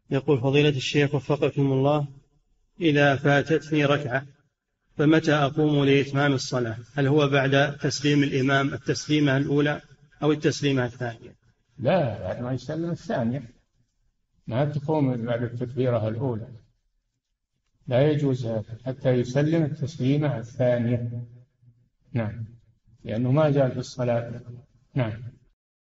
يقول فضيلة الشيخ وفقكم الله، إذا فاتتني ركعة فمتى أقوم لإتمام الصلاة؟ هل هو بعد تسليم الإمام التسليمة الأولى أو التسليمة الثانية؟ لا، بعد ما يسلم الثانية، ما تقوم بعد التكبيرة الأولى، لا يجوز هذا حتى يسلم التسليمة الثانية. نعم، لأنه ما زال في الصلاة. نعم.